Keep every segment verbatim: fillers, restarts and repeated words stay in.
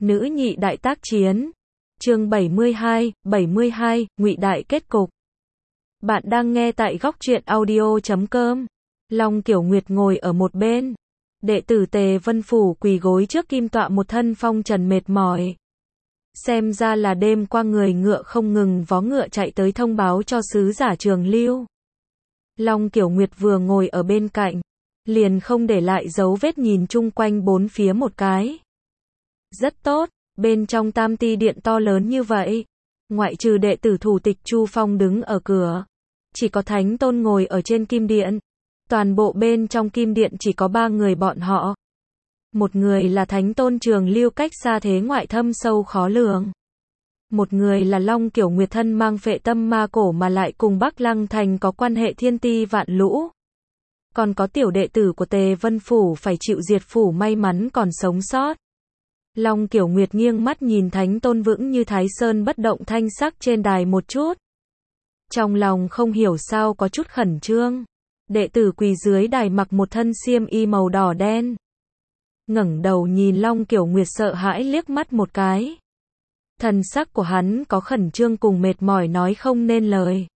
Nữ nhị đại tác chiến. Chương bảy mươi hai, bảy mươi hai, ngụy đại kết cục. Bạn đang nghe tại góc truyện audio chấm com. Long Kiểu Nguyệt ngồi ở một bên. Đệ tử Tề Vân Phủ quỳ gối trước kim tọa một thân phong trần mệt mỏi. Xem ra là đêm qua người ngựa không ngừng vó ngựa chạy tới thông báo cho sứ giả Trường Lưu. Long Kiểu Nguyệt vừa ngồi ở bên cạnh, liền không để lại dấu vết nhìn chung quanh bốn phía một cái. Rất tốt, bên trong Tam Ti Điện to lớn như vậy, ngoại trừ đệ tử thủ tịch Chu Phong đứng ở cửa, chỉ có Thánh Tôn ngồi ở trên kim điện. Toàn bộ bên trong kim điện chỉ có ba người bọn họ. Một người là Thánh Tôn Trường Lưu cách xa thế ngoại thâm sâu khó lường. Một người là Long Kiểu Nguyệt thân mang phệ tâm ma cổ mà lại cùng Bắc Lăng Thành có quan hệ thiên ti vạn lũ. Còn có tiểu đệ tử của Tề Vân Phủ phải chịu diệt phủ may mắn còn sống sót. Long Kiểu Nguyệt nghiêng mắt nhìn Thánh Tôn vững như Thái Sơn bất động thanh sắc trên đài một chút. Trong lòng không hiểu sao có chút khẩn trương. Đệ tử quỳ dưới đài mặc một thân xiêm y màu đỏ đen. Ngẩng đầu nhìn Long Kiểu Nguyệt sợ hãi liếc mắt một cái. Thần sắc của hắn có khẩn trương cùng mệt mỏi nói không nên lời.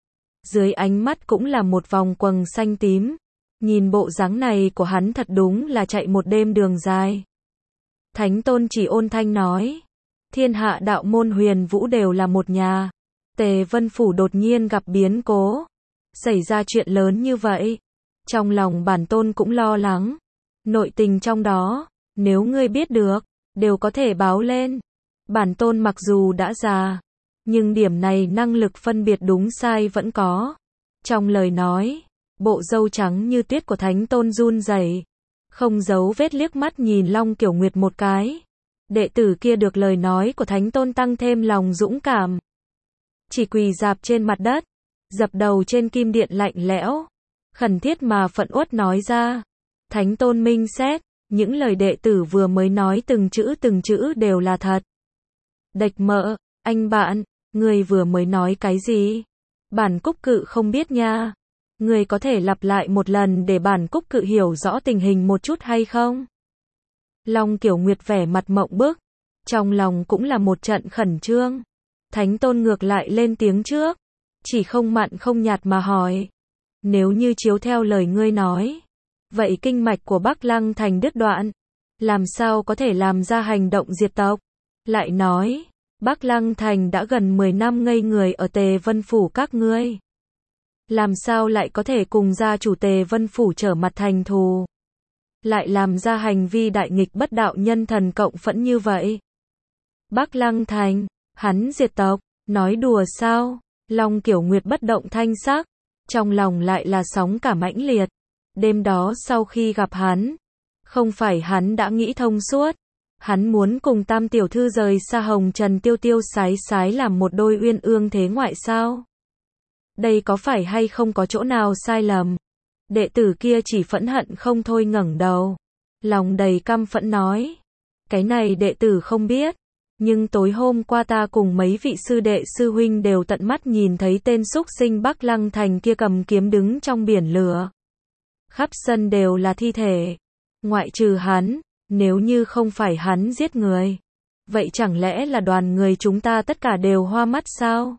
Dưới ánh mắt cũng là một vòng quầng xanh tím. Nhìn bộ dáng này của hắn thật đúng là chạy một đêm đường dài. Thánh Tôn chỉ ôn thanh nói. Thiên hạ đạo môn huyền vũ đều là một nhà. Tề Vân Phủ đột nhiên gặp biến cố. Xảy ra chuyện lớn như vậy. Trong lòng bản tôn cũng lo lắng. Nội tình trong đó, nếu ngươi biết được, đều có thể báo lên. Bản tôn mặc dù đã già, nhưng điểm này năng lực phân biệt đúng sai vẫn có. Trong lời nói, bộ râu trắng như tuyết của Thánh Tôn run rẩy, không giấu vết liếc mắt nhìn Long Kiểu Nguyệt một cái. Đệ tử kia được lời nói của Thánh Tôn tăng thêm lòng dũng cảm. Chỉ quỳ rạp trên mặt đất, dập đầu trên kim điện lạnh lẽo, khẩn thiết mà phẫn uất nói ra. Thánh Tôn minh xét, những lời đệ tử vừa mới nói từng chữ từng chữ đều là thật. Địch mợ, anh bạn, người vừa mới nói cái gì? Bản Cúc Cự không biết nha. Người có thể lặp lại một lần để bản Cúc Cự hiểu rõ tình hình một chút hay không? Long Kiểu Nguyệt vẻ mặt mộng bức, trong lòng cũng là một trận khẩn trương. Thánh Tôn ngược lại lên tiếng trước, chỉ không mặn không nhạt mà hỏi. Nếu như chiếu theo lời ngươi nói, vậy kinh mạch của Bắc Lăng Thành đứt đoạn, làm sao có thể làm ra hành động diệt tộc? Lại nói, Bắc Lăng Thành đã gần mười năm ngây người ở Tề Vân Phủ các ngươi. Làm sao lại có thể cùng gia chủ Tề Vân Phủ trở mặt thành thù? Lại làm ra hành vi đại nghịch bất đạo nhân thần cộng phẫn như vậy? Bắc Lăng Thành, hắn diệt tộc, nói đùa sao? Long Kiểu Nguyệt bất động thanh sắc, trong lòng lại là sóng cả mãnh liệt. Đêm đó sau khi gặp hắn, không phải hắn đã nghĩ thông suốt, hắn muốn cùng Tam tiểu thư rời xa Hồng Trần tiêu tiêu sái sái làm một đôi uyên ương thế ngoại sao? Đây có phải hay không có chỗ nào sai lầm? Đệ tử kia chỉ phẫn hận không thôi ngẩng đầu, lòng đầy căm phẫn nói. Cái này đệ tử không biết, nhưng tối hôm qua ta cùng mấy vị sư đệ sư huynh đều tận mắt nhìn thấy tên xúc sinh Bắc Lăng Thành kia cầm kiếm đứng trong biển lửa. Khắp sân đều là thi thể. Ngoại trừ hắn, nếu như không phải hắn giết người, vậy chẳng lẽ là đoàn người chúng ta tất cả đều hoa mắt sao?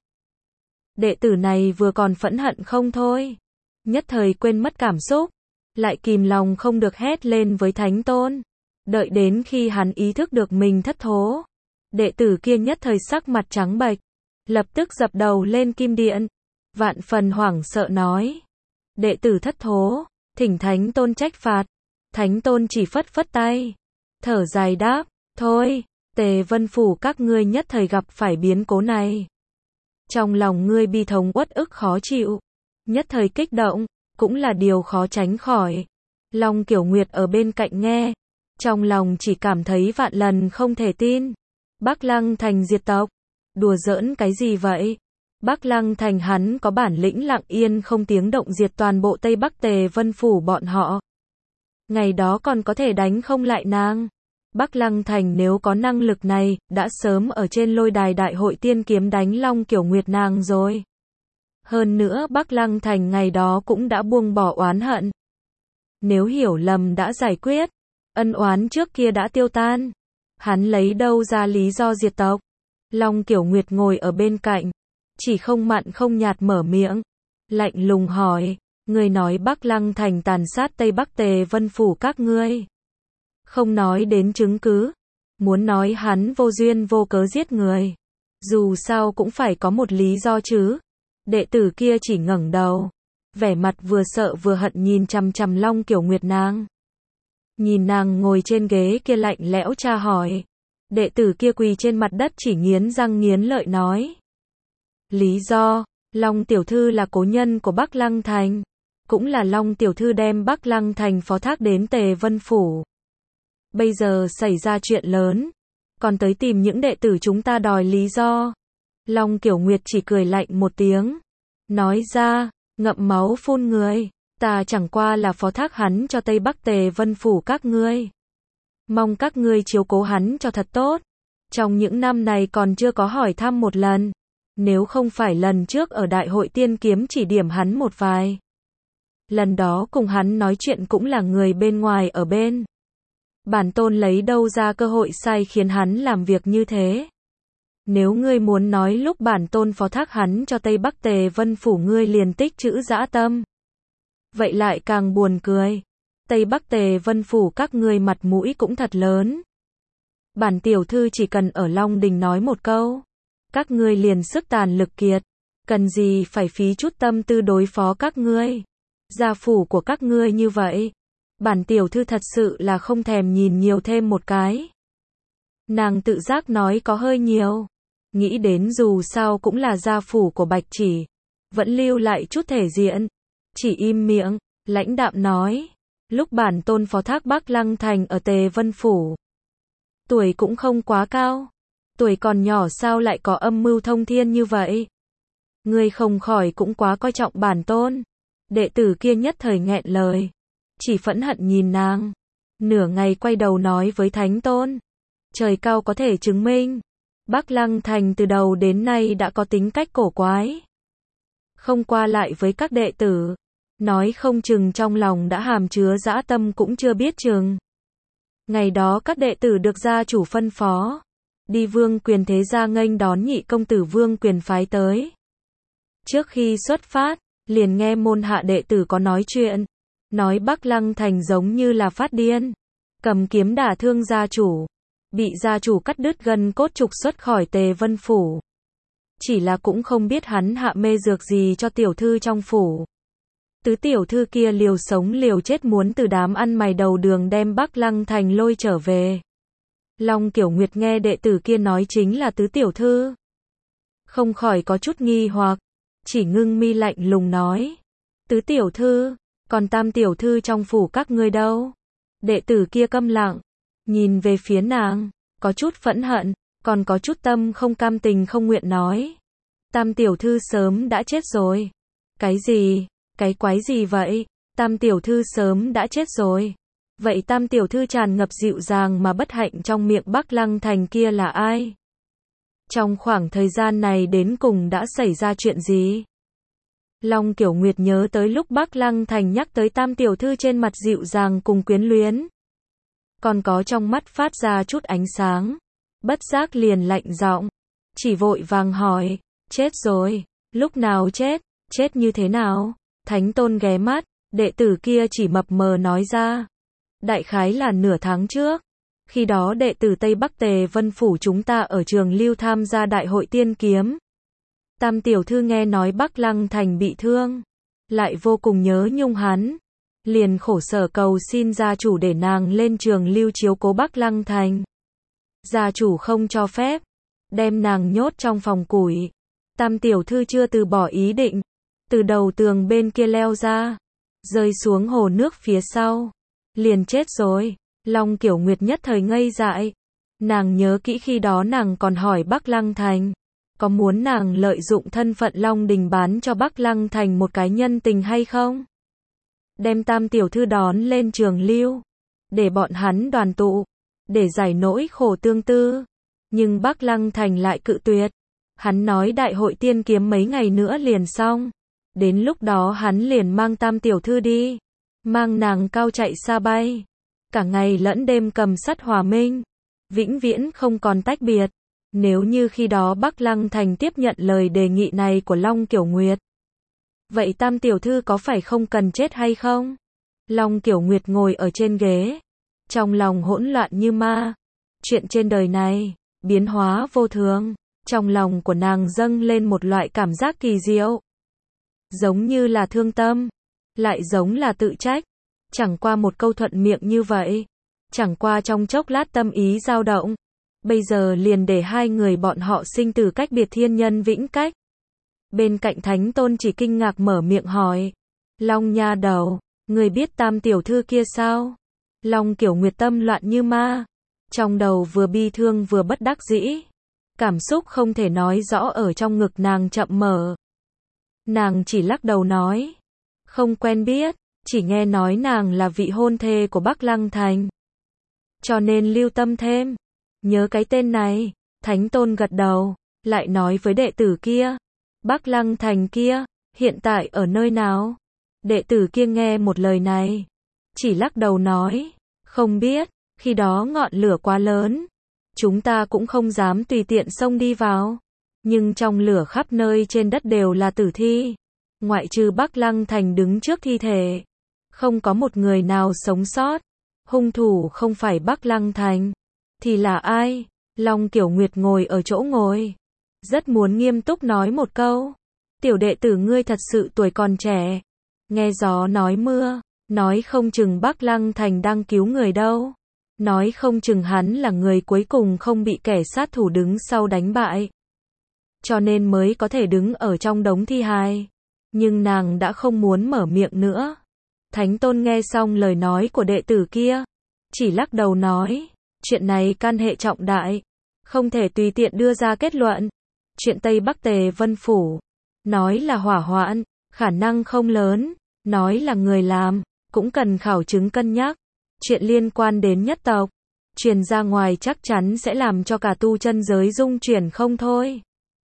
Đệ tử này vừa còn phẫn hận không thôi, nhất thời quên mất cảm xúc, lại kìm lòng không được hét lên với Thánh Tôn. Đợi đến khi hắn ý thức được mình thất thố, đệ tử kia nhất thời sắc mặt trắng bệch, lập tức dập đầu lên kim điện, vạn phần hoảng sợ nói. Đệ tử thất thố, thỉnh Thánh Tôn trách phạt. Thánh Tôn chỉ phất phất tay, thở dài đáp, thôi, Tề Vân Phủ các ngươi nhất thời gặp phải biến cố này. Trong lòng ngươi bi thống uất ức khó chịu, nhất thời kích động, cũng là điều khó tránh khỏi. Long Kiểu Nguyệt ở bên cạnh nghe, trong lòng chỉ cảm thấy vạn lần không thể tin. Bắc Lăng Thành diệt tộc, đùa giỡn cái gì vậy? Bắc Lăng Thành hắn có bản lĩnh lặng yên không tiếng động diệt toàn bộ Tây Bắc Tề Vân Phủ bọn họ. Ngày đó còn có thể đánh không lại nàng. Bắc Lăng Thành nếu có năng lực này, đã sớm ở trên lôi đài đại hội tiên kiếm đánh Long Kiểu Nguyệt nàng rồi. Hơn nữa Bắc Lăng Thành ngày đó cũng đã buông bỏ oán hận. Nếu hiểu lầm đã giải quyết, ân oán trước kia đã tiêu tan. Hắn lấy đâu ra lý do diệt tộc? Long Kiểu Nguyệt ngồi ở bên cạnh, chỉ không mặn không nhạt mở miệng, lạnh lùng hỏi, ngươi nói Bắc Lăng Thành tàn sát Tây Bắc Tề Vân Phủ các ngươi. Không nói đến chứng cứ, muốn nói hắn vô duyên vô cớ giết người. Dù sao cũng phải có một lý do chứ. Đệ tử kia chỉ ngẩng đầu, vẻ mặt vừa sợ vừa hận nhìn chằm chằm Long Kiểu Nguyệt nàng. Nhìn nàng ngồi trên ghế kia lạnh lẽo tra hỏi. Đệ tử kia quỳ trên mặt đất chỉ nghiến răng nghiến lợi nói. Lý do, Long tiểu thư là cố nhân của Bắc Lăng Thành, cũng là Long tiểu thư đem Bắc Lăng Thành phó thác đến Tề Vân Phủ. Bây giờ xảy ra chuyện lớn, còn tới tìm những đệ tử chúng ta đòi lý do. Long Kiểu Nguyệt chỉ cười lạnh một tiếng, nói ra, ngậm máu phun người, ta chẳng qua là phó thác hắn cho Tây Bắc Tề Vân Phủ các ngươi. Mong các ngươi chiếu cố hắn cho thật tốt. Trong những năm này còn chưa có hỏi thăm một lần. Nếu không phải lần trước ở Đại hội Tiên Kiếm chỉ điểm hắn một vài. Lần đó cùng hắn nói chuyện cũng là người bên ngoài ở bên. Bản tôn lấy đâu ra cơ hội sai khiến hắn làm việc như thế. Nếu ngươi muốn nói lúc bản tôn phó thác hắn cho Tây Bắc Tề Vân Phủ ngươi liền tích trữ dã tâm. Vậy lại càng buồn cười. Tây Bắc Tề Vân Phủ các ngươi mặt mũi cũng thật lớn. Bản tiểu thư chỉ cần ở Long Đình nói một câu, các ngươi liền sức tàn lực kiệt, cần gì phải phí chút tâm tư đối phó các ngươi. Gia phủ của các ngươi như vậy, bản tiểu thư thật sự là không thèm nhìn nhiều thêm một cái. Nàng tự giác nói có hơi nhiều, nghĩ đến dù sao cũng là gia phủ của Bạch Chỉ, vẫn lưu lại chút thể diện, chỉ im miệng, lãnh đạm nói. Lúc bản tôn phó thác Bắc Lăng Thành ở Tề Vân Phủ, tuổi cũng không quá cao, tuổi còn nhỏ sao lại có âm mưu thông thiên như vậy. Ngươi không khỏi cũng quá coi trọng bản tôn. Đệ tử kia nhất thời nghẹn lời, chỉ phẫn hận nhìn nàng, nửa ngày quay đầu nói với Thánh Tôn. Trời cao có thể chứng minh, Bắc Lăng Thành từ đầu đến nay đã có tính cách cổ quái. Không qua lại với các đệ tử, nói không chừng trong lòng đã hàm chứa dã tâm cũng chưa biết chừng. Ngày đó các đệ tử được gia chủ phân phó, đi Vương Quyền thế gia nghênh đón nhị công tử Vương Quyền phái tới. Trước khi xuất phát, liền nghe môn hạ đệ tử có nói chuyện, nói Bắc Lăng Thành giống như là phát điên, cầm kiếm đả thương gia chủ, bị gia chủ cắt đứt gân cốt trục xuất khỏi Tề Vân Phủ. Chỉ là cũng không biết hắn hạ mê dược gì cho tiểu thư trong phủ. Tứ tiểu thư kia liều sống liều chết muốn từ đám ăn mày đầu đường đem Bắc Lăng Thành lôi trở về. Long Kiểu Nguyệt nghe đệ tử kia nói chính là tứ tiểu thư, không khỏi có chút nghi hoặc, chỉ ngưng mi lạnh lùng nói. Tứ tiểu thư, còn tam tiểu thư trong phủ các ngươi đâu? Đệ tử kia câm lặng, nhìn về phía nàng, có chút phẫn hận, còn có chút tâm không cam tình không nguyện nói. Tam tiểu thư sớm đã chết rồi. Cái gì? Cái quái gì vậy? Tam tiểu thư sớm đã chết rồi. Vậy tam tiểu thư tràn ngập dịu dàng mà bất hạnh trong miệng Bắc Lăng Thành kia là ai? Trong khoảng thời gian này đến cùng đã xảy ra chuyện gì? Long Kiểu Nguyệt nhớ tới lúc Bắc Lăng Thành nhắc tới tam tiểu thư trên mặt dịu dàng cùng quyến luyến, còn có trong mắt phát ra chút ánh sáng, bất giác liền lạnh giọng, chỉ vội vàng hỏi, chết rồi, lúc nào chết, chết như thế nào? Thánh Tôn ghé mắt, đệ tử kia chỉ mập mờ nói ra, đại khái là nửa tháng trước, khi đó đệ tử Tây Bắc Tề Vân Phủ chúng ta ở Trường Lưu tham gia Đại hội Tiên Kiếm. Tam tiểu thư nghe nói Bắc Lăng Thành bị thương, lại vô cùng nhớ nhung hắn, liền khổ sở cầu xin gia chủ để nàng lên Trường Lưu chiếu cố Bắc Lăng Thành. Gia chủ không cho phép, đem nàng nhốt trong phòng củi. Tam tiểu thư chưa từ bỏ ý định, từ đầu tường bên kia leo ra, rơi xuống hồ nước phía sau, liền chết rồi. Long Kiểu Nguyệt nhất thời ngây dại, nàng nhớ kỹ khi đó nàng còn hỏi Bắc Lăng Thành, có muốn nàng lợi dụng thân phận Long Đình bán cho Bắc Lăng Thành một cái nhân tình hay không? Đem tam tiểu thư đón lên Trường Lưu, để bọn hắn đoàn tụ, để giải nỗi khổ tương tư. Nhưng Bắc Lăng Thành lại cự tuyệt. Hắn nói Đại hội Tiên Kiếm mấy ngày nữa liền xong. Đến lúc đó hắn liền mang tam tiểu thư đi, mang nàng cao chạy xa bay, cả ngày lẫn đêm cầm sắt hòa minh. vĩnh viễn không còn tách biệt. Nếu như khi đó Bắc Lăng Thành tiếp nhận lời đề nghị này của Long Kiểu Nguyệt, vậy Tam tiểu thư có phải không cần chết hay không? Long Kiểu Nguyệt ngồi ở trên ghế, trong lòng hỗn loạn như ma. Chuyện trên đời này, biến hóa vô thường, trong lòng của nàng dâng lên một loại cảm giác kỳ diệu. Giống như là thương tâm, lại giống là tự trách. Chẳng qua một câu thuận miệng như vậy, chẳng qua trong chốc lát tâm ý dao động, bây giờ liền để hai người bọn họ sinh tử cách biệt thiên nhân vĩnh cách. Bên cạnh Thánh Tôn chỉ kinh ngạc mở miệng hỏi, Long nha đầu, người biết Tam tiểu thư kia sao? Long Kiểu Nguyệt tâm loạn như ma, trong đầu vừa bi thương vừa bất đắc dĩ, cảm xúc không thể nói rõ ở trong ngực nàng chậm mở. Nàng chỉ lắc đầu nói, không quen biết, chỉ nghe nói nàng là vị hôn thê của Bắc Lăng Thành, cho nên lưu tâm thêm, nhớ cái tên này. Thánh Tôn gật đầu, lại nói với đệ tử kia, Bắc Lăng Thành kia, hiện tại ở nơi nào? Đệ tử kia nghe một lời này, chỉ lắc đầu nói, không biết, khi đó ngọn lửa quá lớn, chúng ta cũng không dám tùy tiện xông đi vào, nhưng trong lửa khắp nơi trên đất đều là tử thi, ngoại trừ Bắc Lăng Thành đứng trước thi thể, không có một người nào sống sót. Hung thủ không phải Bắc Lăng Thành, thì là ai? Long Kiểu Nguyệt ngồi ở chỗ ngồi, rất muốn nghiêm túc nói một câu, tiểu đệ tử ngươi thật sự tuổi còn trẻ, nghe gió nói mưa, nói không chừng Bắc Lăng Thành đang cứu người đâu, nói không chừng hắn là người cuối cùng không bị kẻ sát thủ đứng sau đánh bại, cho nên mới có thể đứng ở trong đống thi hài. Nhưng nàng đã không muốn mở miệng nữa. Thánh Tôn nghe xong lời nói của đệ tử kia, chỉ lắc đầu nói, chuyện này can hệ trọng đại, không thể tùy tiện đưa ra kết luận. Chuyện Tây Bắc Tề Vân Phủ, nói là hỏa hoạn, khả năng không lớn, nói là người làm, cũng cần khảo chứng cân nhắc. Chuyện liên quan đến nhất tộc, truyền ra ngoài chắc chắn sẽ làm cho cả tu chân giới rung chuyển không thôi.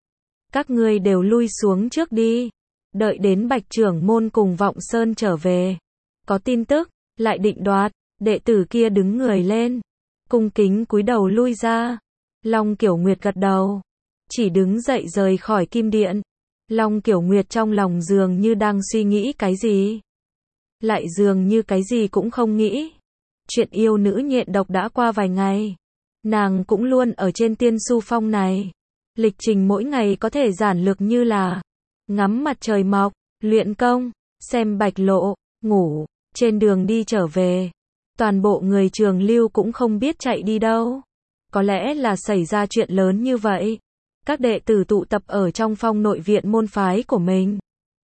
Các ngươi đều lui xuống trước đi, đợi đến Bạch trưởng môn cùng Vọng Sơn trở về, có tin tức, lại định đoạt. Đệ tử kia đứng người lên, cung kính cúi đầu lui ra. Long Kiểu Nguyệt gật đầu, chỉ đứng dậy rời khỏi kim điện. Long Kiểu Nguyệt trong lòng dường như đang suy nghĩ cái gì, lại dường như cái gì cũng không nghĩ. Chuyện yêu nữ nhện độc đã qua vài ngày, nàng cũng luôn ở trên Tiên Su Phong này. Lịch trình mỗi ngày có thể giản lược như là ngắm mặt trời mọc, luyện công, xem bạch lộ, ngủ. Trên đường đi trở về, toàn bộ người Trường Lưu cũng không biết chạy đi đâu. Có lẽ là xảy ra chuyện lớn như vậy. Các đệ tử tụ tập ở trong phong nội viện môn phái của mình,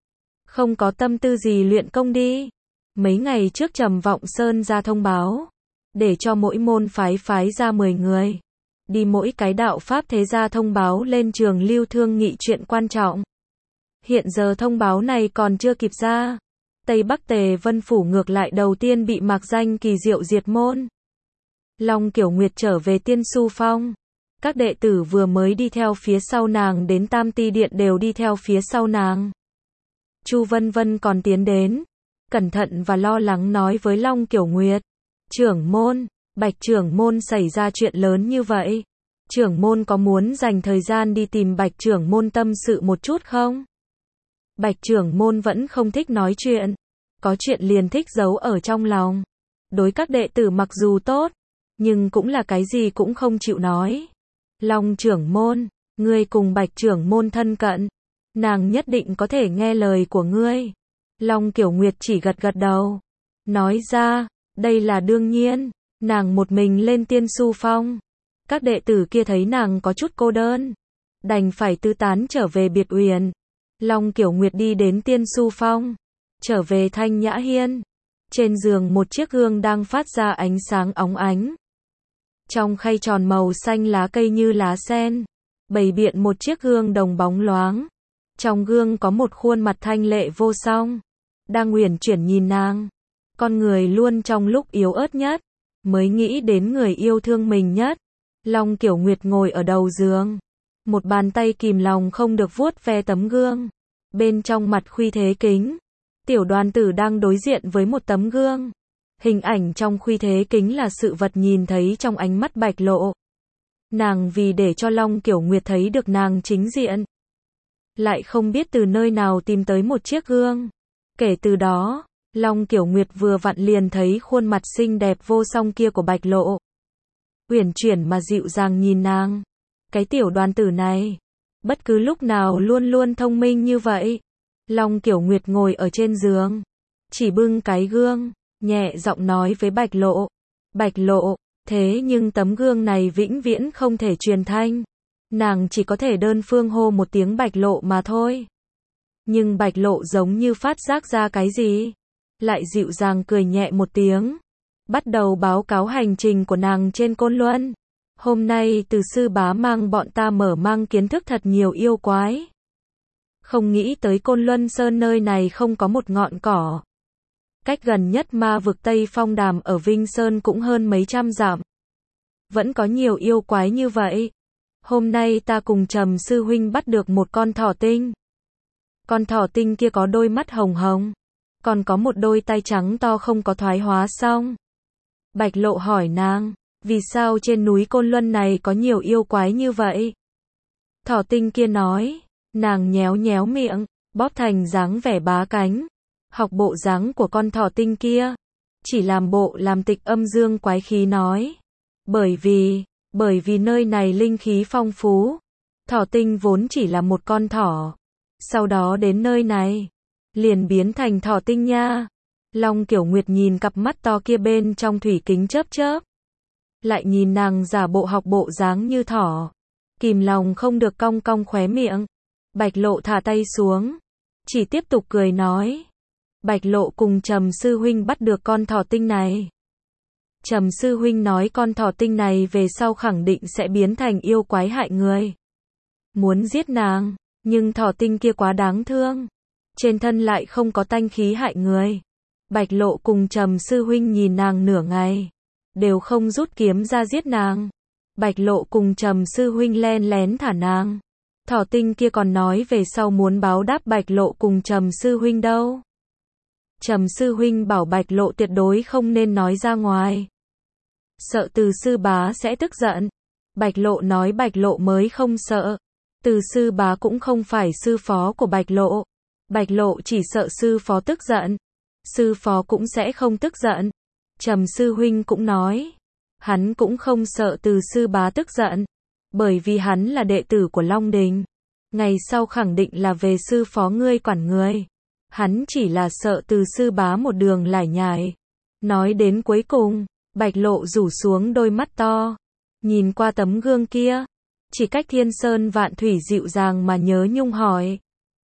không có tâm tư gì luyện công đi. Mấy ngày trước Trầm Vọng Sơn ra thông báo, để cho mỗi môn phái phái ra mười người, đi mỗi cái đạo pháp thế gia thông báo lên Trường Lưu thương nghị chuyện quan trọng. Hiện giờ thông báo này còn chưa kịp ra. Tây Bắc Tề Vân Phủ ngược lại đầu tiên bị mạc danh kỳ diệu diệt môn. Long Kiểu Nguyệt trở về Tiên Su Phong, các đệ tử vừa mới đi theo phía sau nàng đến Tam Ti Điện đều đi theo phía sau nàng. Chu Vân Vân còn tiến đến, cẩn thận và lo lắng nói với Long Kiểu Nguyệt, trưởng môn, Bạch trưởng môn xảy ra chuyện lớn như vậy, trưởng môn có muốn dành thời gian đi tìm Bạch trưởng môn tâm sự một chút không? Bạch trưởng môn vẫn không thích nói chuyện, có chuyện liền thích giấu ở trong lòng. Đối các đệ tử mặc dù tốt, nhưng cũng là cái gì cũng không chịu nói. Long trưởng môn, ngươi cùng Bạch trưởng môn thân cận, nàng nhất định có thể nghe lời của ngươi. Long Kiểu Nguyệt chỉ gật gật đầu, nói ra, đây là đương nhiên. Nàng một mình lên Tiên Su Phong, các đệ tử kia thấy nàng có chút cô đơn, đành phải tư tán trở về biệt uyển. Long Kiểu Nguyệt đi đến Tiên Su Phong, trở về Thanh Nhã Hiên. Trên giường một chiếc gương đang phát ra ánh sáng óng ánh. Trong khay tròn màu xanh lá cây như lá sen, bày biện một chiếc gương đồng bóng loáng. Trong gương có một khuôn mặt thanh lệ vô song, đang uyển chuyển nhìn nàng. Con người luôn trong lúc yếu ớt nhất, mới nghĩ đến người yêu thương mình nhất. Long Kiểu Nguyệt ngồi ở đầu giường, một bàn tay kìm lòng không được vuốt ve tấm gương. Bên trong mặt khuy thế kính, Tiểu Đoàn Tử đang đối diện với một tấm gương. Hình ảnh trong khuy thế kính là sự vật nhìn thấy trong ánh mắt bạch lộ. Nàng vì để cho Long Kiểu Nguyệt thấy được nàng chính diện, lại không biết từ nơi nào tìm tới một chiếc gương. Kể từ đó, Long Kiểu Nguyệt vừa vặn liền thấy khuôn mặt xinh đẹp vô song kia của Bạch Lộ. Uyển chuyển mà dịu dàng nhìn nàng. Cái tiểu đoàn tử này, bất cứ lúc nào luôn luôn thông minh như vậy. Long Kiểu Nguyệt ngồi ở trên giường, chỉ bưng cái gương, nhẹ giọng nói với Bạch Lộ. Bạch Lộ, thế nhưng tấm gương này vĩnh viễn không thể truyền thanh. Nàng chỉ có thể đơn phương hô một tiếng Bạch Lộ mà thôi. Nhưng Bạch Lộ giống như phát giác ra cái gì, lại dịu dàng cười nhẹ một tiếng, bắt đầu báo cáo hành trình của nàng trên Côn Luân. Hôm nay từ sư bá mang bọn ta mở mang kiến thức thật nhiều yêu quái. Không nghĩ tới Côn Luân Sơn nơi này không có một ngọn cỏ. Cách gần nhất ma vực Tây Phong Đàm ở Vinh Sơn cũng hơn mấy trăm dặm. Vẫn có nhiều yêu quái như vậy. Hôm nay ta cùng Trầm sư huynh bắt được một con thỏ tinh. Con thỏ tinh kia có đôi mắt hồng hồng, còn có một đôi tay trắng to không có thoái hóa xong. Bạch Lộ hỏi nàng, vì sao trên núi Côn Luân này có nhiều yêu quái như vậy? Thỏ tinh kia nói, nàng nhéo nhéo miệng, bóp thành dáng vẻ bá cánh, học bộ dáng của con thỏ tinh kia, chỉ làm bộ làm tịch âm dương quái khí nói. Bởi vì, bởi vì nơi này linh khí phong phú, thỏ tinh vốn chỉ là một con thỏ, sau đó đến nơi này, liền biến thành thỏ tinh nha. Long Kiểu Nguyệt nhìn cặp mắt to kia bên trong thủy kính chớp chớp, lại nhìn nàng giả bộ học bộ dáng như thỏ, kìm lòng không được cong cong khóe miệng. Bạch Lộ thả tay xuống, chỉ tiếp tục cười nói, Bạch Lộ cùng Trầm sư huynh bắt được con thỏ tinh này. Trầm sư huynh nói con thỏ tinh này về sau khẳng định sẽ biến thành yêu quái hại người, muốn giết nàng, nhưng thỏ tinh kia quá đáng thương, trên thân lại không có tanh khí hại người. Bạch Lộ cùng Trầm sư huynh nhìn nàng nửa ngày, đều không rút kiếm ra giết nàng. Bạch Lộ cùng Trầm sư huynh len lén thả nàng. Thỏ tinh kia còn nói về sau muốn báo đáp Bạch Lộ cùng Trầm sư huynh đâu. Trầm sư huynh bảo Bạch Lộ tuyệt đối không nên nói ra ngoài, sợ Từ sư bá sẽ tức giận. Bạch Lộ nói Bạch Lộ mới không sợ, Từ sư bá cũng không phải sư phó của Bạch Lộ. Bạch Lộ chỉ sợ sư phó tức giận, sư phó cũng sẽ không tức giận. Trầm sư huynh cũng nói, hắn cũng không sợ Từ sư bá tức giận, bởi vì hắn là đệ tử của Long Đình, ngày sau khẳng định là về sư phó ngươi quản người. Hắn chỉ là sợ Từ sư bá một đường lải nhải. Nói đến cuối cùng, Bạch Lộ rủ xuống đôi mắt to, nhìn qua tấm gương kia, chỉ cách thiên sơn vạn thủy dịu dàng mà nhớ nhung hỏi,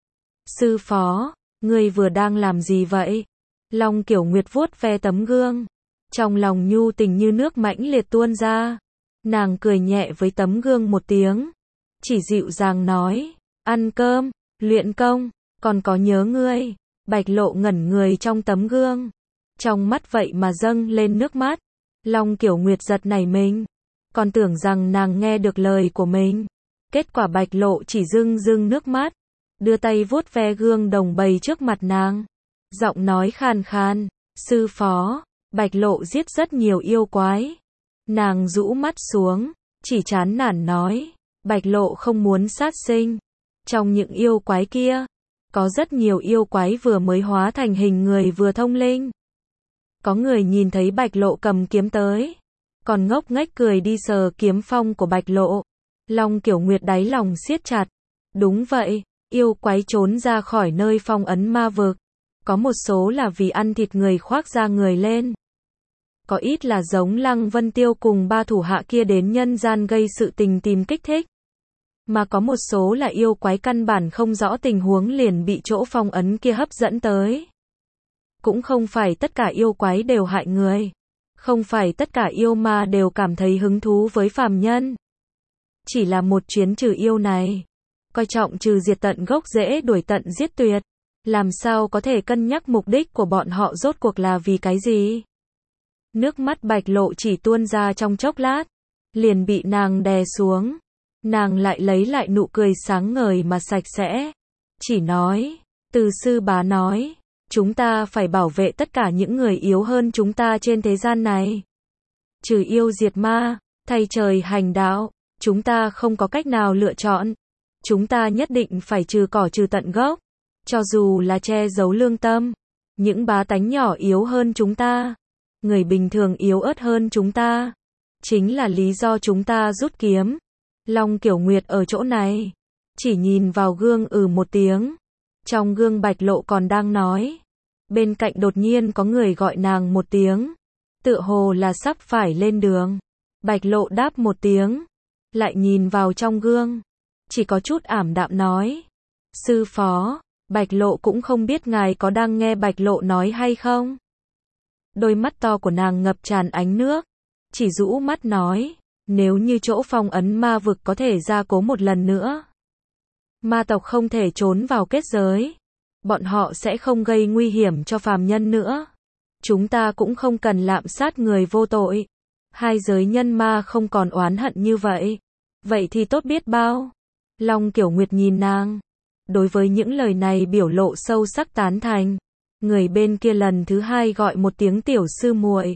sư phó, ngươi vừa đang làm gì vậy? Long Kiểu Nguyệt vuốt ve tấm gương, trong lòng nhu tình như nước mãnh liệt tuôn ra. Nàng cười nhẹ với tấm gương một tiếng, chỉ dịu dàng nói, ăn cơm, luyện công, còn có nhớ ngươi. Bạch Lộ ngẩn người trong tấm gương, trong mắt vậy mà dâng lên nước mắt. Long Kiểu Nguyệt giật nảy mình, còn tưởng rằng nàng nghe được lời của mình. Kết quả Bạch Lộ chỉ rưng rưng nước mắt, đưa tay vuốt ve gương đồng bày trước mặt nàng, giọng nói khàn khàn, sư phó, Bạch Lộ giết rất nhiều yêu quái. Nàng rũ mắt xuống, chỉ chán nản nói, Bạch Lộ không muốn sát sinh. Trong những yêu quái kia, có rất nhiều yêu quái vừa mới hóa thành hình người vừa thông linh. Có người nhìn thấy Bạch Lộ cầm kiếm tới, còn ngốc nghếch cười đi sờ kiếm phong của Bạch Lộ. Long Kiểu Nguyệt đáy lòng siết chặt. Đúng vậy, yêu quái trốn ra khỏi nơi phong ấn ma vực, có một số là vì ăn thịt người khoác da người lên, có ít là giống Lăng Vân Tiêu cùng ba thủ hạ kia đến nhân gian gây sự tình tìm kích thích, mà có một số là yêu quái căn bản không rõ tình huống liền bị chỗ phong ấn kia hấp dẫn tới. Cũng không phải tất cả yêu quái đều hại người, không phải tất cả yêu ma đều cảm thấy hứng thú với phàm nhân. Chỉ là một chuyến trừ yêu này, coi trọng trừ diệt tận gốc rễ đuổi tận giết tuyệt, làm sao có thể cân nhắc mục đích của bọn họ rốt cuộc là vì cái gì. Nước mắt Bạch Lộ chỉ tuôn ra trong chốc lát, liền bị nàng đè xuống. Nàng lại lấy lại nụ cười sáng ngời mà sạch sẽ, chỉ nói, Từ sư bá nói, chúng ta phải bảo vệ tất cả những người yếu hơn chúng ta trên thế gian này, trừ yêu diệt ma, thay trời hành đạo. Chúng ta không có cách nào lựa chọn. Chúng ta nhất định phải trừ cỏ trừ tận gốc. Cho dù là che giấu lương tâm. Những bá tánh nhỏ yếu hơn chúng ta. Người bình thường yếu ớt hơn chúng ta. Chính là lý do chúng ta rút kiếm. Long Kiểu Nguyệt ở chỗ này. Chỉ nhìn vào gương ừ một tiếng. Trong gương Bạch Lộ còn đang nói. Bên cạnh đột nhiên có người gọi nàng một tiếng. Tựa hồ là sắp phải lên đường. Bạch Lộ đáp một tiếng. Lại nhìn vào trong gương. Chỉ có chút ảm đạm nói. Sư phó, Bạch Lộ cũng không biết ngài có đang nghe Bạch Lộ nói hay không. Đôi mắt to của nàng ngập tràn ánh nước. Chỉ rũ mắt nói. Nếu như chỗ phong ấn ma vực có thể gia cố một lần nữa. Ma tộc không thể trốn vào kết giới. Bọn họ sẽ không gây nguy hiểm cho phàm nhân nữa. Chúng ta cũng không cần lạm sát người vô tội. Hai giới nhân ma không còn oán hận như vậy. Vậy thì tốt biết bao. Long Kiểu Nguyệt nhìn nàng. Đối với những lời này biểu lộ sâu sắc tán thành. Người bên kia lần thứ hai gọi một tiếng tiểu sư muội.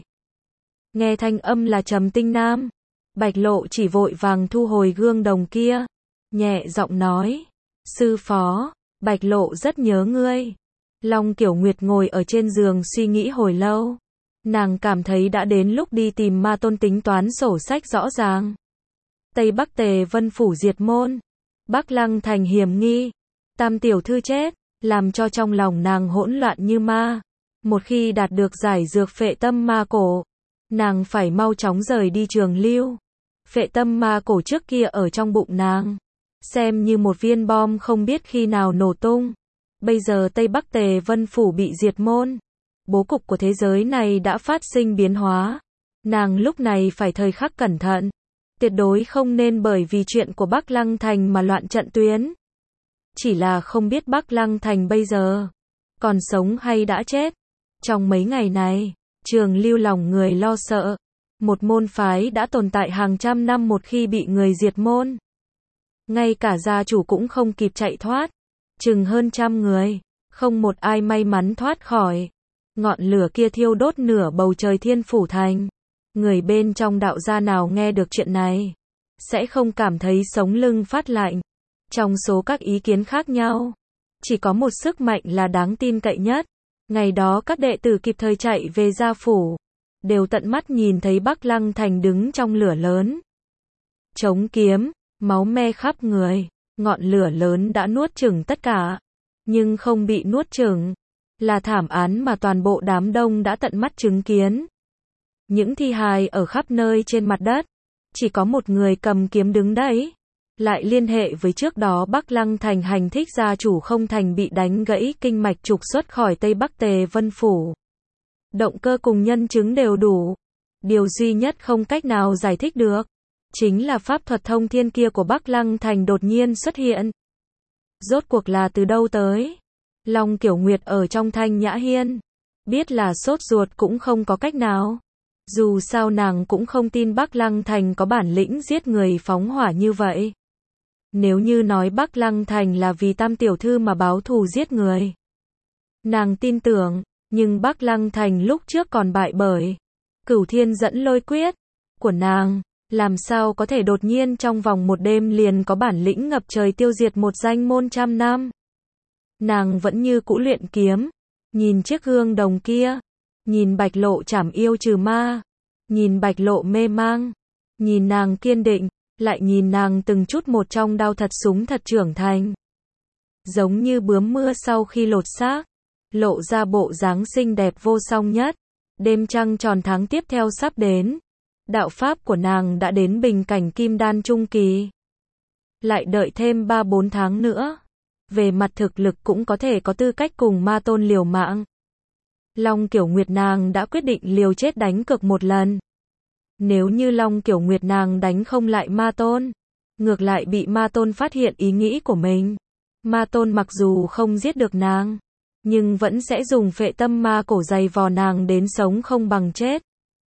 Nghe thanh âm là Trầm Tinh Nam. Bạch Lộ chỉ vội vàng thu hồi gương đồng kia. Nhẹ giọng nói. Sư phó, Bạch Lộ rất nhớ ngươi. Long Kiểu Nguyệt ngồi ở trên giường suy nghĩ hồi lâu. Nàng cảm thấy đã đến lúc đi tìm Ma Tôn tính toán sổ sách rõ ràng. Tây Bắc Tề Vân Phủ diệt môn. Bắc Lăng Thành hiểm nghi. Tam tiểu thư chết, làm cho trong lòng nàng hỗn loạn như ma. Một khi đạt được giải dược phệ tâm ma cổ, nàng phải mau chóng rời đi Trường Lưu. Phệ tâm ma cổ trước kia ở trong bụng nàng, xem như một viên bom không biết khi nào nổ tung. Bây giờ Tây Bắc Tề Vân Phủ bị diệt môn. Bố cục của thế giới này đã phát sinh biến hóa. Nàng lúc này phải thời khắc cẩn thận. Tuyệt đối không nên bởi vì chuyện của Bắc Lăng Thành mà loạn trận tuyến. Chỉ là không biết Bắc Lăng Thành bây giờ còn sống hay đã chết. Trong mấy ngày này, Trường Lưu lòng người lo sợ. Một môn phái đã tồn tại hàng trăm năm một khi bị người diệt môn. Ngay cả gia chủ cũng không kịp chạy thoát. Chừng hơn trăm người, không một ai may mắn thoát khỏi. Ngọn lửa kia thiêu đốt nửa bầu trời Thiên Phủ Thành. Người bên trong đạo gia nào nghe được chuyện này, sẽ không cảm thấy sống lưng phát lạnh. Trong số các ý kiến khác nhau, chỉ có một sức mạnh là đáng tin cậy nhất. Ngày đó các đệ tử kịp thời chạy về gia phủ, đều tận mắt nhìn thấy Bắc Lăng Thành đứng trong lửa lớn. Chống kiếm, máu me khắp người, ngọn lửa lớn đã nuốt chửng tất cả, nhưng không bị nuốt chửng, là thảm án mà toàn bộ đám đông đã tận mắt chứng kiến. Những thi hài ở khắp nơi trên mặt đất, chỉ có một người cầm kiếm đứng đấy. Lại liên hệ với trước đó Bắc Lăng Thành hành thích gia chủ không thành bị đánh gãy kinh mạch trục xuất khỏi Tây Bắc Tề Vân Phủ. Động cơ cùng nhân chứng đều đủ. Điều duy nhất không cách nào giải thích được, chính là pháp thuật thông thiên kia của Bắc Lăng Thành đột nhiên xuất hiện. Rốt cuộc là từ đâu tới? Long Kiểu Nguyệt ở trong Thanh Nhã Hiên, biết là sốt ruột cũng không có cách nào. Dù sao nàng cũng không tin Bắc Lăng Thành có bản lĩnh giết người phóng hỏa như vậy. Nếu như nói Bắc Lăng Thành là vì Tam tiểu thư mà báo thù giết người, nàng tin tưởng, nhưng Bắc Lăng Thành lúc trước còn bại bởi Cửu Thiên dẫn lôi quyết của nàng, làm sao có thể đột nhiên trong vòng một đêm liền có bản lĩnh ngập trời tiêu diệt một danh môn trăm năm. Nàng vẫn như cũ luyện kiếm, nhìn chiếc gương đồng kia, nhìn Bạch Lộ trảm yêu trừ ma, nhìn Bạch Lộ mê mang, nhìn nàng kiên định, lại nhìn nàng từng chút một trong đao thật súng thật trưởng thành. Giống như bướm mưa sau khi lột xác, lộ ra bộ dáng xinh đẹp vô song nhất. Đêm trăng tròn tháng tiếp theo sắp đến. Đạo pháp của nàng đã đến bình cảnh kim đan trung kỳ. Lại đợi thêm ba bốn tháng nữa. Về mặt thực lực cũng có thể có tư cách cùng Ma Tôn liều mạng. Long Kiểu Nguyệt nàng đã quyết định liều chết đánh cược một lần. Nếu như Long Kiểu Nguyệt nàng đánh không lại Ma Tôn, ngược lại bị Ma Tôn phát hiện ý nghĩ của mình, Ma Tôn mặc dù không giết được nàng, nhưng vẫn sẽ dùng phệ tâm ma cổ dày vò nàng đến sống không bằng chết.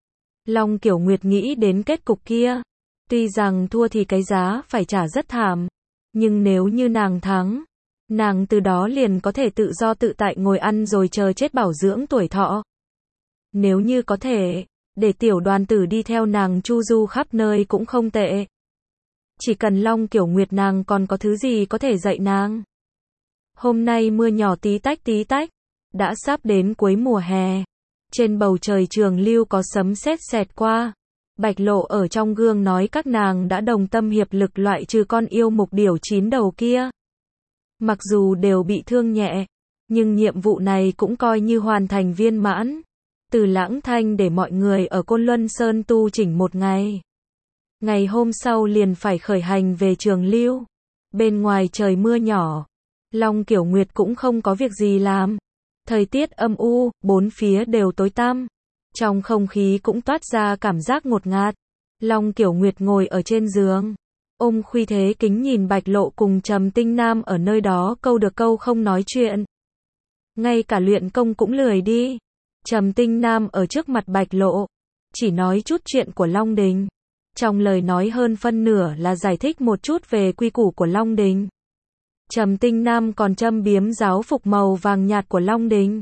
Long Kiểu Nguyệt nghĩ đến kết cục kia, tuy rằng thua thì cái giá phải trả rất thảm, nhưng nếu như nàng thắng, nàng từ đó liền có thể tự do tự tại ngồi ăn rồi chờ chết bảo dưỡng tuổi thọ. Nếu như có thể, để tiểu đoàn tử đi theo nàng chu du khắp nơi cũng không tệ. Chỉ cần Long Kiểu Nguyệt nàng còn có thứ gì có thể dạy nàng. Hôm nay mưa nhỏ tí tách tí tách, đã sắp đến cuối mùa hè. Trên bầu trời Trường Lưu có sấm sét xẹt qua. Bạch Lộ ở trong gương nói các nàng đã đồng tâm hiệp lực loại trừ con yêu mục điểu chín đầu kia. Mặc dù đều bị thương nhẹ, nhưng nhiệm vụ này cũng coi như hoàn thành viên mãn. Từ Lãng Thanh để mọi người ở Côn Luân Sơn tu chỉnh một ngày. Ngày hôm sau liền phải khởi hành về Trường Lưu. Bên ngoài trời mưa nhỏ, Long Kiểu Nguyệt cũng không có việc gì làm. Thời tiết âm u, bốn phía đều tối tăm. Trong không khí cũng toát ra cảm giác ngột ngạt. Long Kiểu Nguyệt ngồi ở trên giường, ôm Khuy Thế Kính nhìn Bạch Lộ cùng Trầm Tinh Nam ở nơi đó câu được câu không nói chuyện. Ngay cả luyện công cũng lười đi. Trầm Tinh Nam ở trước mặt Bạch Lộ, chỉ nói chút chuyện của Long Đình. Trong lời nói hơn phân nửa là giải thích một chút về quy củ của Long Đình. Trầm Tinh Nam còn châm biếm giáo phục màu vàng nhạt của Long Đình.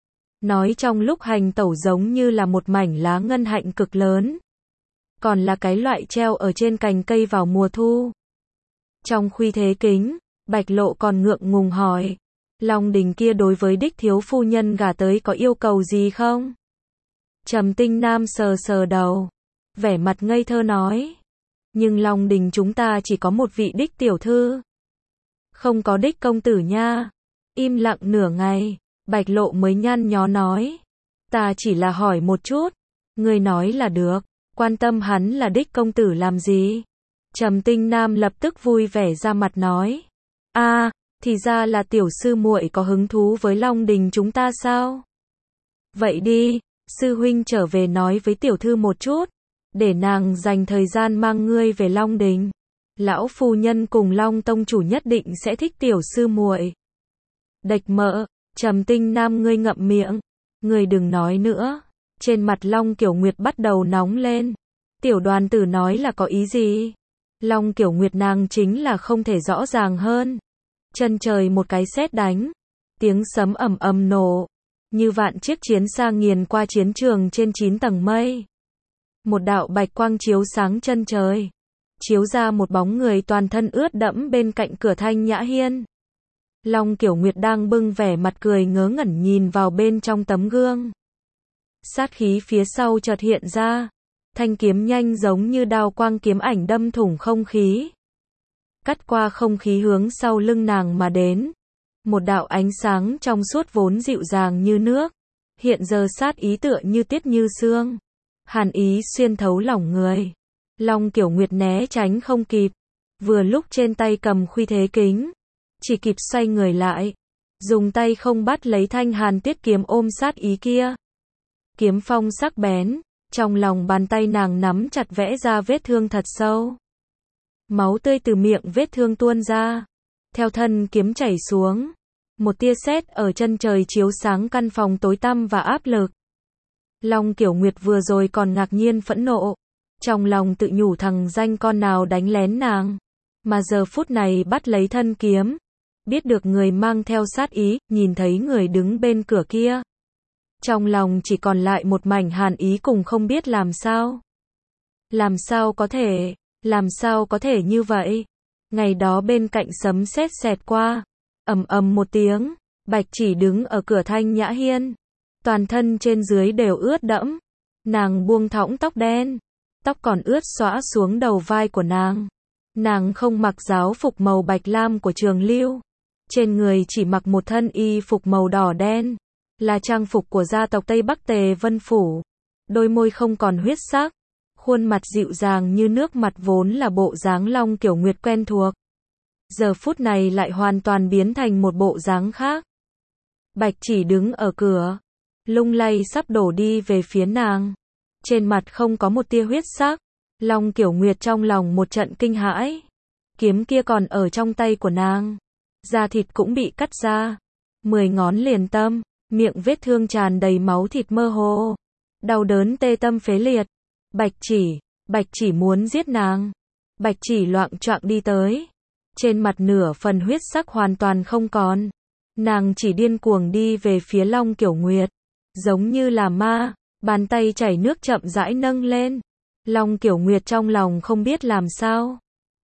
Nói trong lúc hành tẩu giống như là một mảnh lá ngân hạnh cực lớn. Còn là cái loại treo ở trên cành cây vào mùa thu. Trong Khuy Thế Kính, Bạch Lộ còn ngượng ngùng hỏi. Long Đình kia đối với đích thiếu phu nhân gả tới có yêu cầu gì không? Trầm Tinh Nam sờ sờ đầu, vẻ mặt ngây thơ nói. Nhưng Long Đình chúng ta chỉ có một vị đích tiểu thư. Không có đích công tử nha. Im lặng nửa ngày, Bạch Lộ mới nhăn nhó nói. Ta chỉ là hỏi một chút. Ngươi nói là được, quan tâm hắn là đích công tử làm gì? Trầm Tinh Nam lập tức vui vẻ ra mặt nói. a à, thì ra là tiểu sư muội có hứng thú với Long Đình chúng ta sao? Vậy đi, sư huynh trở về nói với tiểu thư một chút, để nàng dành thời gian mang ngươi về Long Đình. Lão phu nhân cùng Long tông chủ nhất định sẽ thích tiểu sư muội. Địch mợ, Trầm Tinh Nam ngươi ngậm miệng, ngươi đừng nói nữa. Trên mặt Long Kiểu Nguyệt bắt đầu nóng lên. Tiểu đoàn tử nói là có ý gì? Long Kiểu Nguyệt nàng chính là không thể rõ ràng hơn. Chân trời một cái sét đánh, tiếng sấm ầm ầm nổ, như vạn chiếc chiến xa nghiền qua chiến trường trên chín tầng mây. Một đạo bạch quang chiếu sáng chân trời, chiếu ra một bóng người toàn thân ướt đẫm bên cạnh cửa Thanh Nhã Hiên. Long Kiểu Nguyệt đang bưng vẻ mặt cười ngớ ngẩn nhìn vào bên trong tấm gương. Sát khí phía sau chợt hiện ra, thanh kiếm nhanh giống như đao quang kiếm ảnh đâm thủng không khí. Cắt qua không khí hướng sau lưng nàng mà đến. Một đạo ánh sáng trong suốt vốn dịu dàng như nước, hiện giờ sát ý tựa như tiết như sương. Hàn ý xuyên thấu lòng người. Long Kiểu Nguyệt né tránh không kịp. Vừa lúc trên tay cầm Khuy Thế Kính, chỉ kịp xoay người lại, dùng tay không bắt lấy thanh hàn tiết kiếm ôm sát ý kia. Kiếm phong sắc bén, trong lòng bàn tay nàng nắm chặt vẽ ra vết thương thật sâu. Máu tươi từ miệng vết thương tuôn ra, theo thân kiếm chảy xuống. Một tia sét ở chân trời chiếu sáng căn phòng tối tăm và áp lực. Long Kiểu Nguyệt vừa rồi còn ngạc nhiên phẫn nộ, trong lòng tự nhủ thằng danh con nào đánh lén nàng, mà giờ phút này bắt lấy thân kiếm, biết được người mang theo sát ý, nhìn thấy người đứng bên cửa kia. Trong lòng chỉ còn lại một mảnh hàn ý cùng không biết làm sao. Làm sao có thể, làm sao có thể như vậy? Ngày đó bên cạnh sấm sét xẹt qua, ầm ầm một tiếng, Bạch Chỉ đứng ở cửa Thanh Nhã Hiên, toàn thân trên dưới đều ướt đẫm. Nàng buông thõng tóc đen, tóc còn ướt xõa xuống đầu vai của nàng. Nàng không mặc giáo phục màu bạch lam của Trường Lưu, trên người chỉ mặc một thân y phục màu đỏ đen, là trang phục của gia tộc Tây Bắc Tề Vân Phủ. Đôi môi không còn huyết sắc, khuôn mặt dịu dàng như nước mặt vốn là bộ dáng Long Kiểu Nguyệt quen thuộc, giờ phút này lại hoàn toàn biến thành một bộ dáng khác. Bạch Chỉ đứng ở cửa, lung lay sắp đổ đi về phía nàng, trên mặt không có một tia huyết sắc. Long Kiểu Nguyệt trong lòng một trận kinh hãi, kiếm kia còn ở trong tay của nàng, da thịt cũng bị cắt ra, mười ngón liền tâm, miệng vết thương tràn đầy máu thịt mơ hồ, đau đớn tê tâm phế liệt. Bạch Chỉ, Bạch Chỉ muốn giết nàng. Bạch Chỉ loạng choạng đi tới, trên mặt nửa phần huyết sắc hoàn toàn không còn. Nàng chỉ điên cuồng đi về phía Long Kiểu Nguyệt, giống như là ma, bàn tay chảy nước chậm rãi nâng lên. Long Kiểu Nguyệt trong lòng không biết làm sao,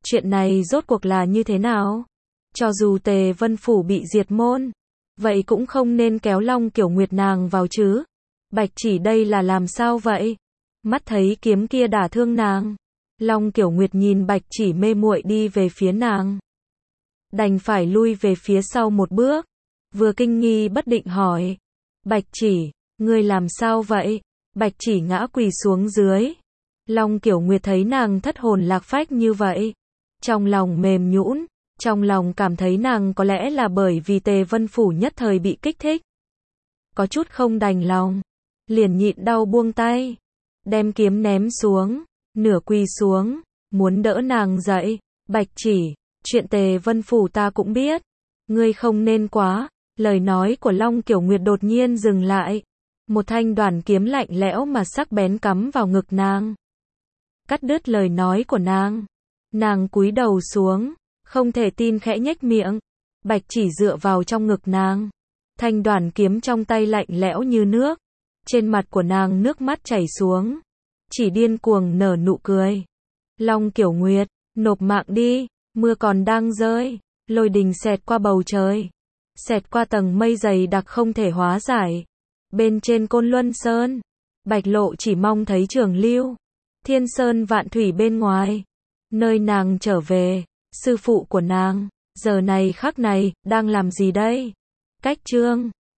chuyện này rốt cuộc là như thế nào? Cho dù Tề Vân Phủ bị diệt môn, vậy cũng không nên kéo Long Kiểu Nguyệt nàng vào chứ. Bạch Chỉ đây là làm sao vậy? Mắt thấy kiếm kia đả thương nàng. Long Kiểu Nguyệt nhìn Bạch Chỉ mê muội đi về phía nàng. Đành phải lui về phía sau một bước. Vừa kinh nghi bất định hỏi. Bạch Chỉ, ngươi làm sao vậy? Bạch Chỉ ngã quỳ xuống dưới. Long Kiểu Nguyệt thấy nàng thất hồn lạc phách như vậy. Trong lòng mềm nhũn, trong lòng cảm thấy nàng có lẽ là bởi vì Tề Vân Phủ nhất thời bị kích thích. Có chút không đành lòng. Liền nhịn đau buông tay. Đem kiếm ném xuống. Nửa quỳ xuống. Muốn đỡ nàng dậy. Bạch Chỉ, chuyện Tề Vân Phủ ta cũng biết. Ngươi không nên quá. Lời nói của Long Kiểu Nguyệt đột nhiên dừng lại. Một thanh đoàn kiếm lạnh lẽo mà sắc bén cắm vào ngực nàng. Cắt đứt lời nói của nàng. Nàng cúi đầu xuống. Không thể tin khẽ nhếch miệng. Bạch Chỉ dựa vào trong ngực nàng. Thanh đoàn kiếm trong tay lạnh lẽo như nước. Trên mặt của nàng nước mắt chảy xuống. Chỉ điên cuồng nở nụ cười. Long Kiểu Nguyệt, nộp mạng đi. Mưa còn đang rơi. Lôi đình xẹt qua bầu trời. Xẹt qua tầng mây dày đặc không thể hóa giải. Bên trên Côn Luân Sơn, Bạch Lộ chỉ mong thấy Trường Lưu, Thiên Sơn Vạn Thủy bên ngoài. Nơi nàng trở về, sư phụ của nàng, giờ này khắc này, đang làm gì đây? Cách chương